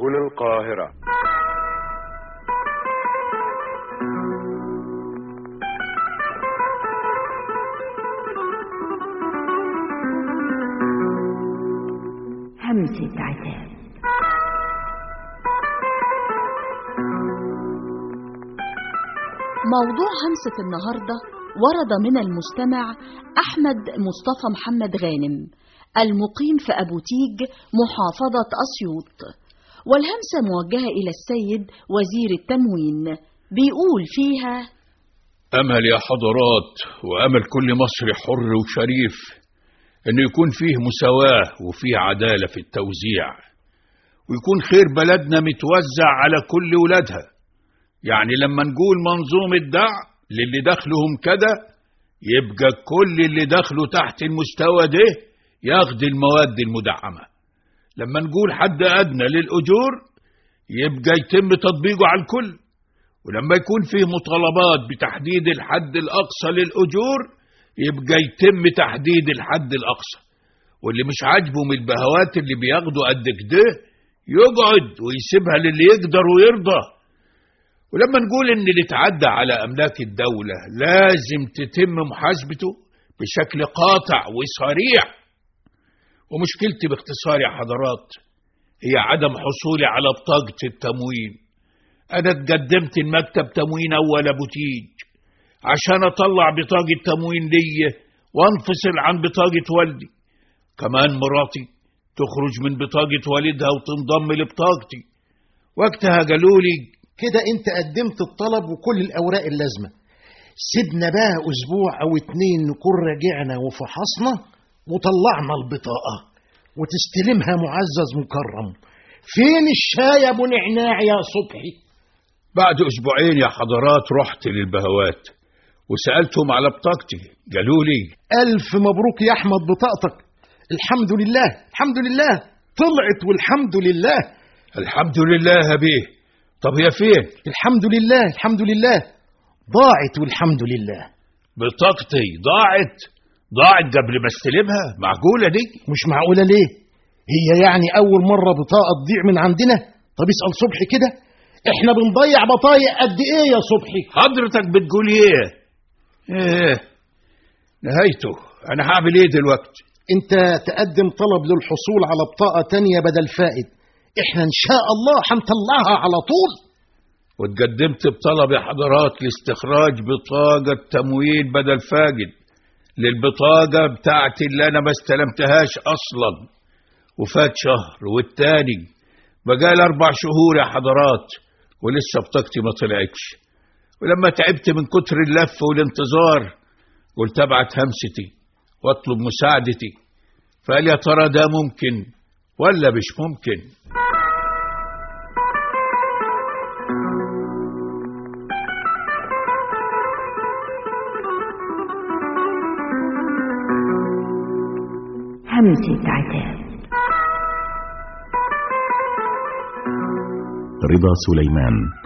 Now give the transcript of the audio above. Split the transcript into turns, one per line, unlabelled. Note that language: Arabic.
سبل القاهرة.
همسة عتاب. موضوع همسة النهاردة ورد من المستمع أحمد مصطفى محمد غانم المقيم في أبو تيج محافظة أسيوط، والهمسة موجهة إلى السيد وزير التموين، بيقول فيها:
أمل يا حضرات وأمل كل مصري حر وشريف إنه يكون فيه مساواة وفيه عدالة في التوزيع، ويكون خير بلدنا متوزع على كل ولادها. يعني لما نقول منظومة دعم للي دخلهم كده، يبقى كل اللي دخله تحت المستوى ده ياخد المواد المدعمة. لما نقول حد أدنى للأجور، يبقى يتم تطبيقه على الكل. ولما يكون فيه مطالبات بتحديد الحد الأقصى للأجور، يبقى يتم تحديد الحد الأقصى. واللي مش عاجبه من البهوات اللي بياخدوا قد كده، يقعد ويسيبها للي يقدر ويرضى. ولما نقول ان اللي اتعدى على املاك الدولة لازم تتم محاسبته بشكل قاطع وصريح. ومشكلتي باختصار يا حضرات هي عدم حصولي على بطاقة التموين. انا اتقدمت المكتب تموين اول ابو تيج عشان اطلع بطاقة تموين ليا وانفصل عن بطاقة والدي. كمان مراتي تخرج من بطاقة والدها وتنضم لبطاقتي. وقتها قالوا لي:
كده انت قدمت الطلب وكل الاوراق اللازمة، سيبنا بقى اسبوع او 2 نكون راجعنا وفحصنا وطلعنا البطاقة وتستلمها معزز مكرم. فين الشاي يا ابو نعناع يا صبحي؟
بعد اسبوعين يا حضرات رحت للبهوات وسألتهم على بطاقتي. قالوا لي:
الف مبروك يا احمد، بطاقتك الحمد لله الحمد لله طلعت والحمد لله.
الحمد لله يا بيه. طب هي فين؟
الحمد لله الحمد لله ضاعت والحمد لله.
بطاقتي ضاعت قبل ما استلمها؟ معقولة دي؟
مش معقولة ليه؟ هي يعني أول مرة بطاقة تضيع من عندنا؟ طب اسأل صبحي كده، احنا بنضيع بطايق قد ايه يا صبحي؟
حضرتك بتقول ايه نهايته. انا هعمل ايه دلوقتي؟
انت تقدم طلب للحصول على بطاقة تانية بدل فائد، احنا ان شاء الله هنطلعها على طول.
واتقدمت بطلب يا حضرات لاستخراج بطاقة تموين بدل فاقد للبطاقة بتاعتي اللي انا ما استلمتهاش اصلا. وفات شهر والتاني، بقال 4 شهور يا حضرات ولسه بطاقتي ما طلعتش. ولما تعبت من كتر اللف والانتظار قلت ابعت همستي واطلب مساعدتي. فقال: يا ترى ده ممكن ولا مش ممكن؟
همسة عتاب.
رضا سليمان.